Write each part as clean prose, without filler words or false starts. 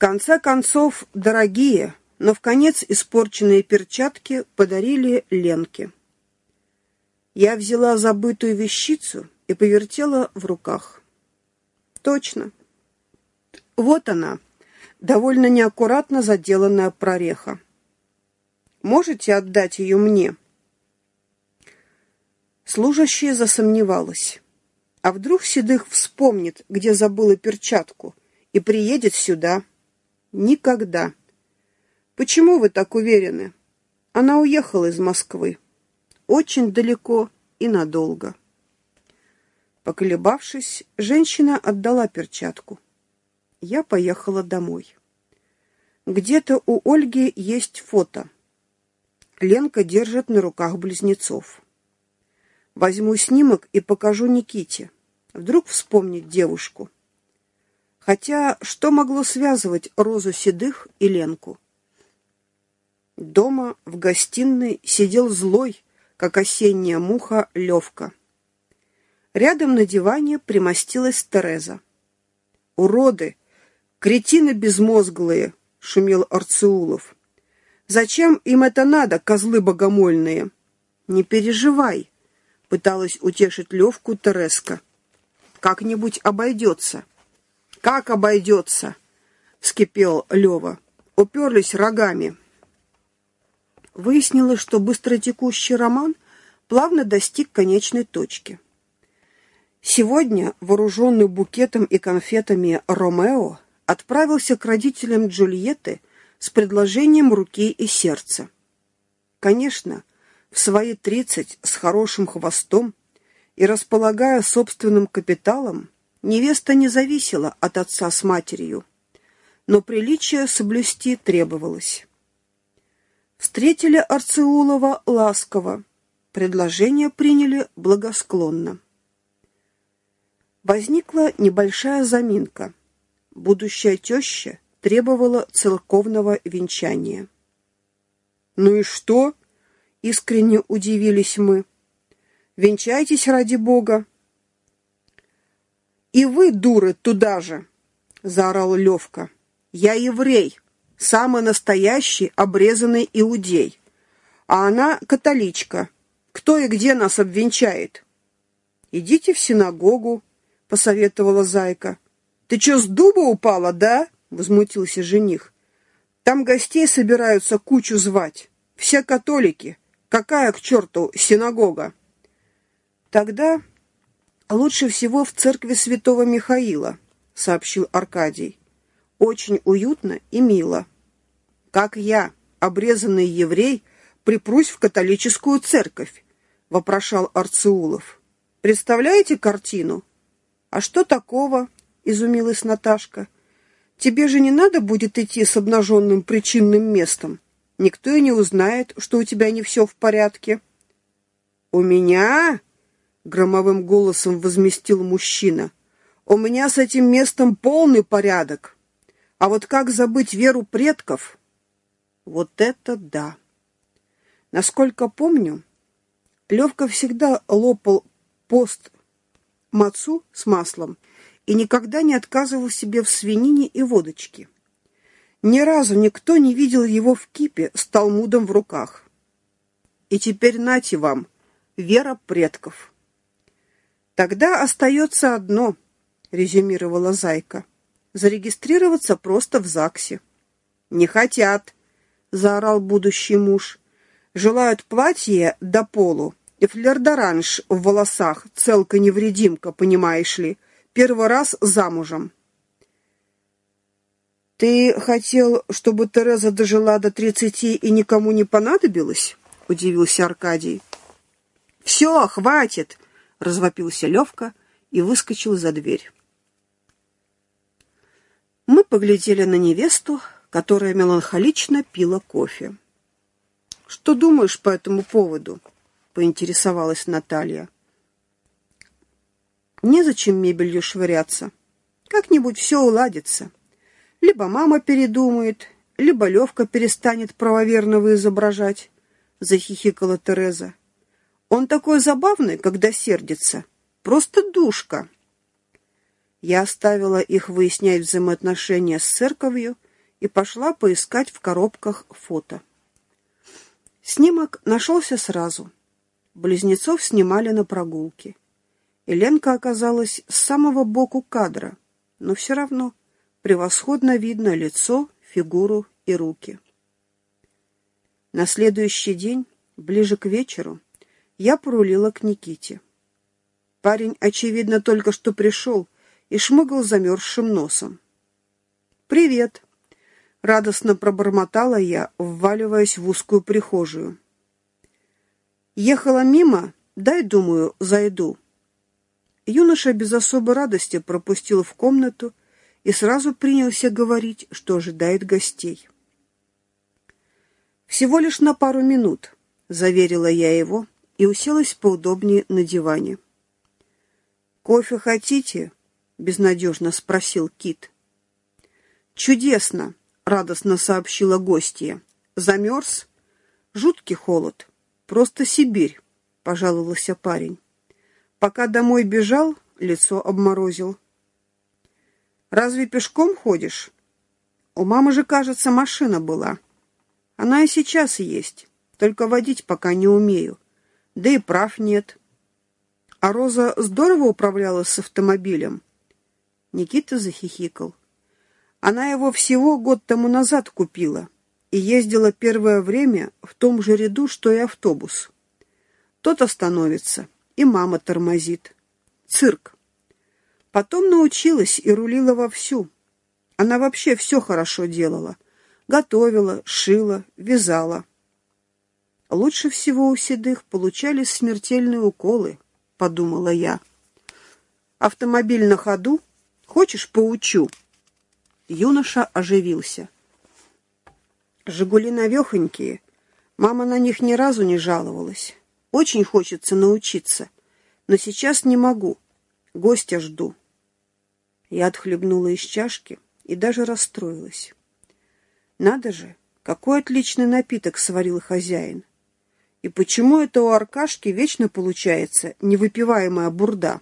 конце концов, дорогие, но в конец испорченные перчатки подарили Ленке. Я взяла забытую вещицу и повертела в руках. Точно. Вот она, довольно неаккуратно заделанная прореха. Можете отдать ее мне? Служащая засомневалась. А вдруг Седых вспомнит, где забыла перчатку, и приедет сюда? Никогда. Почему вы так уверены? Она уехала из Москвы. Очень далеко и надолго. Поколебавшись, женщина отдала перчатку. Я поехала домой. Где-то у Ольги есть фото. Ленка держит на руках близнецов. Возьму снимок и покажу Никите. Вдруг вспомнит девушку. Хотя что могло связывать Розу Седых и Ленку? Дома в гостиной сидел злой, как осенняя муха, Левка. Рядом на диване примостилась Тереза. «Уроды! Кретины безмозглые!» — шумел Арцеулов. «Зачем им это надо, козлы богомольные?» «Не переживай!» — пыталась утешить Левку Тереска. «Как-нибудь обойдется». «Как обойдется?» — вскипел Лева. «Уперлись рогами». Выяснилось, что быстротекущий роман плавно достиг конечной точки. Сегодня, вооруженный букетом и конфетами Ромео, отправился к родителям Джульетты с предложением руки и сердца. Конечно, в свои 30 с хорошим хвостом и располагая собственным капиталом, невеста не зависела от отца с матерью, но приличие соблюсти требовалось. Встретили Арцеулова ласково, предложение приняли благосклонно. Возникла небольшая заминка. Будущая теща требовала церковного венчания. «Ну и что?» — искренне удивились мы. «Венчайтесь ради Бога». «И вы, дуры, туда же!» — заорал Левка. «Я еврей, самый настоящий обрезанный иудей. А она католичка. Кто и где нас обвенчает?» «Идите в синагогу», — посоветовала Зайка. «Ты чё, с дуба упала, да?» — возмутился жених. «Там гостей собираются кучу звать. Все католики. Какая к черту синагога?» «Тогда лучше всего в церкви святого Михаила», — сообщил Аркадий. «Очень уютно и мило. Как я, обрезанный еврей, припрусь в католическую церковь?» — вопрошал Арцеулов. «Представляете картину?» «А что такого?» — изумилась Наташка. «Тебе же не надо будет идти с обнаженным причинным местом. Никто и не узнает, что у тебя не все в порядке». «У меня?» — громовым голосом возместил мужчина. «У меня с этим местом полный порядок. А вот как забыть веру предков?» Вот это да! Насколько помню, Левка всегда лопал пост мацу с маслом и никогда не отказывал себе в свинине и водочке. Ни разу никто не видел его в кипе с талмудом в руках. И теперь нате вам, вера предков. «Тогда остается одно», — резюмировала Зайка. «Зарегистрироваться просто в ЗАГСе». «Не хотят», — заорал будущий муж. «Желают платье до полу и флер-д'оранж в волосах, целка-невредимка, понимаешь ли, первый раз замужем». «Ты хотел, чтобы Тереза дожила до 30 и никому не понадобилась?» — удивился Аркадий. «Все, хватит!» — развопился Левка и выскочил за дверь. Мы поглядели на невесту, которая меланхолично пила кофе. «Что думаешь по этому поводу?» — поинтересовалась Наталья. «Незачем мебелью швыряться. Как-нибудь все уладится. Либо мама передумает, либо Левка перестанет правоверного изображать», — захихикала Тереза. «Он такой забавный, когда сердится. Просто душка». Я оставила их выяснять взаимоотношения с церковью и пошла поискать в коробках фото. Снимок нашелся сразу. Близнецов снимали на прогулке. И Ленка оказалась с самого боку кадра, но все равно превосходно видно лицо, фигуру и руки. На следующий день, ближе к вечеру, я порулила к Никите. Парень, очевидно, только что пришел и шмыгал замерзшим носом. «Привет!» — радостно пробормотала я, вваливаясь в узкую прихожую. «Ехала мимо, дай, думаю, зайду». Юноша без особой радости пропустил в комнату и сразу принялся говорить, что ожидает гостей. «Всего лишь на пару минут», — заверила я его и уселась поудобнее на диване. «Кофе хотите?» — безнадежно спросил Кит. «Чудесно!» — радостно сообщила гостья. «Замерз? Жуткий холод. Просто Сибирь», — пожаловался парень. Пока домой бежал, лицо обморозил. «Разве пешком ходишь? У мамы же, кажется, машина была. Она и сейчас есть, только водить пока не умею. Да и прав нет». «А Роза здорово управлялась с автомобилем?» Никита захихикал. «Она его всего год тому назад купила и ездила первое время в том же ряду, что и автобус. Тот остановится, и мама тормозит. Цирк. Потом научилась и рулила вовсю. Она вообще все хорошо делала. Готовила, шила, вязала. Лучше всего у седых получались смертельные уколы, подумала я. «Автомобиль на ходу? Хочешь, поучу?» Юноша оживился. «Жигули навехонькие. Мама на них ни разу не жаловалась. Очень хочется научиться, но сейчас не могу. Гостя жду». Я отхлебнула из чашки и даже расстроилась. Надо же, какой отличный напиток сварил хозяин. И почему это у Аркашки вечно получается невыпиваемая бурда?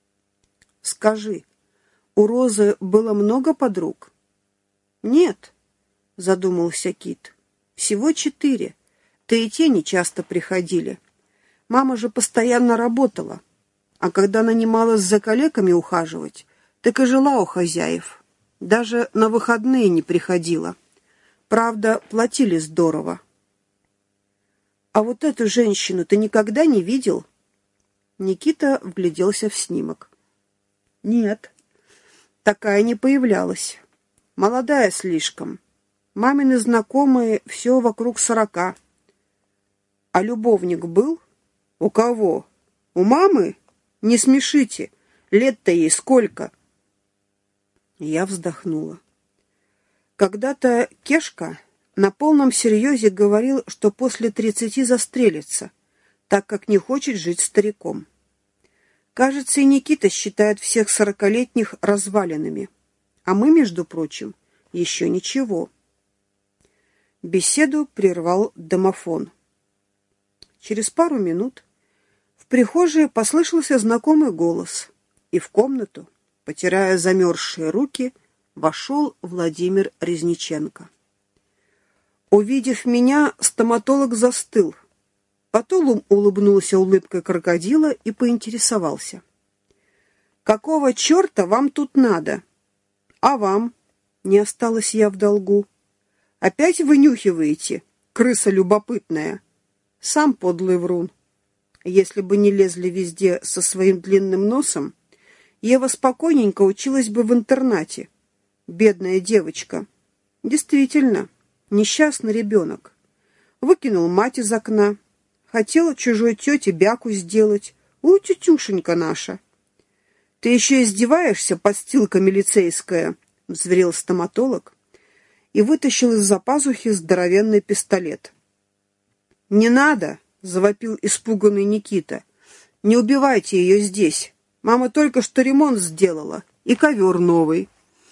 «Скажи, у Розы было много подруг?» «Нет», — задумался Кит, — «всего 4. Да и те не часто приходили. Мама же постоянно работала, а когда нанималась за калеками ухаживать, так и жила у хозяев. Даже на выходные не приходила. Правда, платили здорово». «А вот эту женщину ты никогда не видел?» Никита вгляделся в снимок. «Нет, такая не появлялась. Молодая слишком. Мамины знакомые все вокруг 40. А любовник был? У кого? У мамы? Не смешите. Лет-то ей сколько?» Я вздохнула. Когда-то Кешка на полном серьезе говорил, что после 30 застрелится, так как не хочет жить стариком. Кажется, и Никита считает всех 40-летних развалинами. А мы, между прочим, еще ничего. Беседу прервал домофон. Через пару минут в прихожей послышался знакомый голос, и в комнату, потирая замерзшие руки, вошел Владимир Резниченко. Увидев меня, стоматолог застыл. Потом улыбнулся улыбкой крокодила и поинтересовался: «Какого черта вам тут надо?» «А вам?» — не осталась я в долгу. «Опять вынюхиваете, крыса любопытная?» Сам подлый врун. Если бы не лезли везде со своим длинным носом, Ева спокойненько училась бы в интернате. Бедная девочка. Действительно, несчастный ребенок. Выкинул мать из окна. Хотела чужой тете бяку сделать. Тетюшенька наша. «Ты еще издеваешься, подстилка милицейская?» — взврел стоматолог и вытащил из-за пазухи здоровенный пистолет. «Не надо!» — завопил испуганный Никита. «Не убивайте ее здесь. Мама только что ремонт сделала, и ковер новый».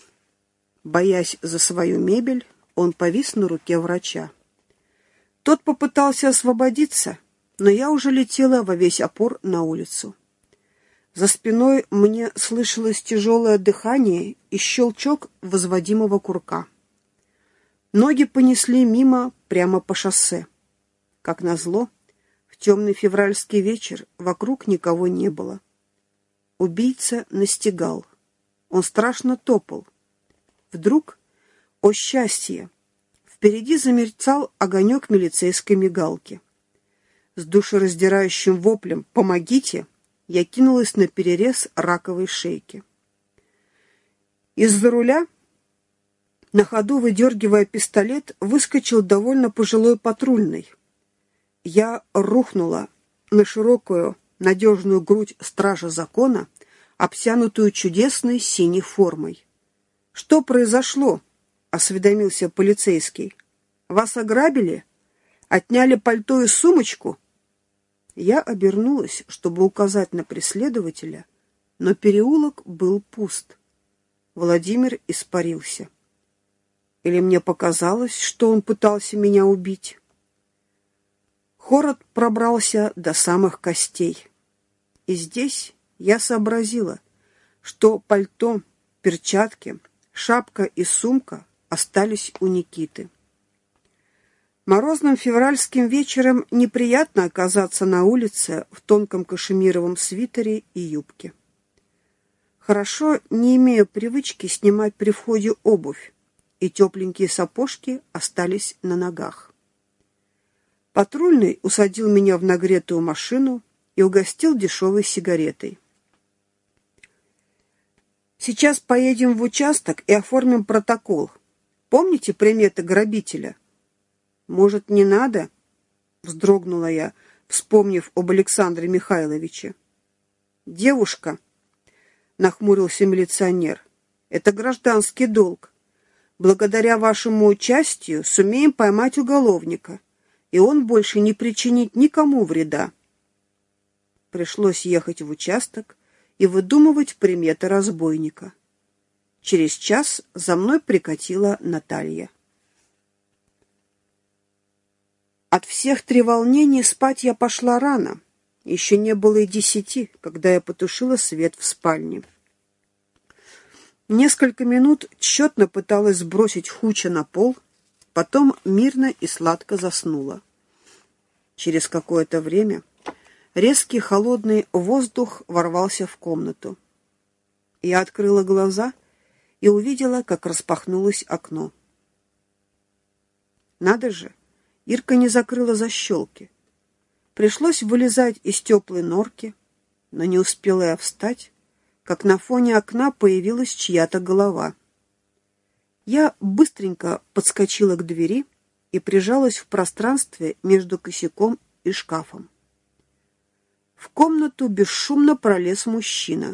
Боясь за свою мебель, он повис на руке врача. Тот попытался освободиться, но я уже летела во весь опор на улицу. За спиной мне слышалось тяжелое дыхание и щелчок возводимого курка. Ноги понесли мимо прямо по шоссе. Как назло, в темный февральский вечер вокруг никого не было. Убийца настигал. Он страшно топал. Вдруг, о счастье, впереди замерцал огонек милицейской мигалки. С душераздирающим воплем «Помогите!» я кинулась на перерез раковой шейки. Из-за руля, на ходу выдергивая пистолет, выскочил довольно пожилой патрульный. Я рухнула на широкую, надежную грудь стража закона, обтянутую чудесной синей формой. «Что произошло?» — осведомился полицейский. «Вас ограбили? Отняли пальто и сумочку?» Я обернулась, чтобы указать на преследователя, но переулок был пуст. Владимир испарился. Или мне показалось, что он пытался меня убить? Холод пробрался до самых костей. И здесь я сообразила, что пальто, перчатки, шапка и сумка остались у Никиты. Морозным февральским вечером неприятно оказаться на улице в тонком кашемировом свитере и юбке. Хорошо, не имею привычки снимать при входе обувь, и тепленькие сапожки остались на ногах. Патрульный усадил меня в нагретую машину и угостил дешевой сигаретой. «Сейчас поедем в участок и оформим протокол. Помните приметы грабителя?» «Может, не надо?» — вздрогнула я, вспомнив об Александре Михайловиче. «Девушка», — нахмурился милиционер, — «это гражданский долг. Благодаря вашему участию сумеем поймать уголовника, и он больше не причинит никому вреда». Пришлось ехать в участок и выдумывать приметы разбойника. Через час за мной прикатила Наталья. От всех треволнений спать я пошла рано. Еще не было и 10, когда я потушила свет в спальне. Несколько минут тщетно пыталась сбросить Хуча на пол, потом мирно и сладко заснула. Через какое-то время резкий холодный воздух ворвался в комнату. Я открыла глаза и увидела, как распахнулось окно. Надо же! Ирка не закрыла защелки. Пришлось вылезать из теплой норки, но не успела я встать, как на фоне окна появилась чья-то голова. Я быстренько подскочила к двери и прижалась в пространстве между косяком и шкафом. В комнату бесшумно пролез мужчина.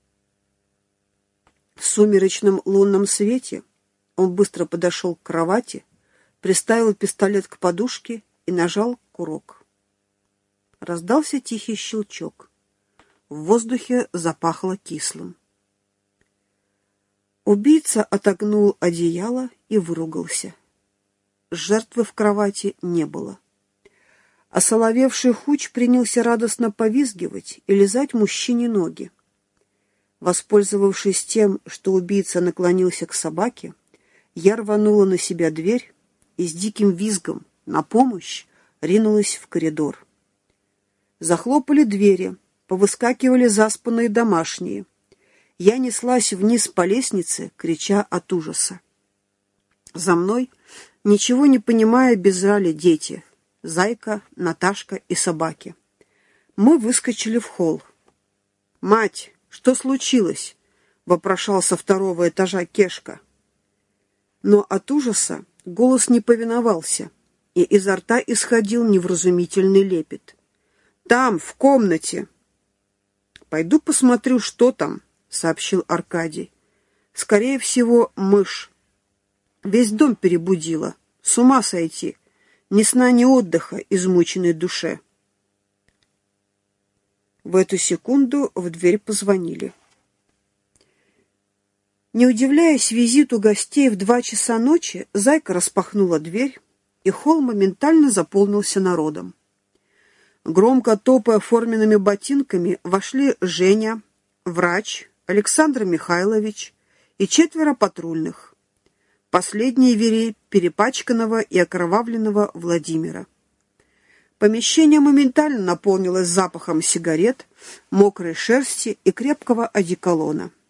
В сумеречном лунном свете он быстро подошел к кровати, приставил пистолет к подушке и нажал курок. Раздался тихий щелчок. В воздухе запахло кислым. Убийца отогнул одеяло и выругался. Жертвы в кровати не было. Осоловевший Хуч принялся радостно повизгивать и лизать мужчине ноги. Воспользовавшись тем, что убийца наклонился к собаке, я рванула на себя дверь и с диким визгом на помощь ринулась в коридор. Захлопали двери, повыскакивали заспанные домашние. Я неслась вниз по лестнице, крича от ужаса. За мной, ничего не понимая, бежали дети — Зайка, Наташка и собаки. Мы выскочили в холл. «Мать, что случилось?» — вопрошал со второго этажа Кешка. Но от ужаса голос не повиновался, и изо рта исходил невразумительный лепет. «Там, в комнате!» «Пойду посмотрю, что там», — сообщил Аркадий. «Скорее всего, мышь. Весь дом перебудила. С ума сойти. Ни сна, ни отдыха измученной душе». В эту секунду в дверь позвонили. Не удивляясь визиту гостей в 2 часа ночи, Зайка распахнула дверь, и холл моментально заполнился народом. Громко топая форменными ботинками, вошли Женя, врач, Александр Михайлович и 4 патрульных. последний верей перепачканного и окровавленного Владимира. Помещение моментально наполнилось запахом сигарет, мокрой шерсти и крепкого одеколона.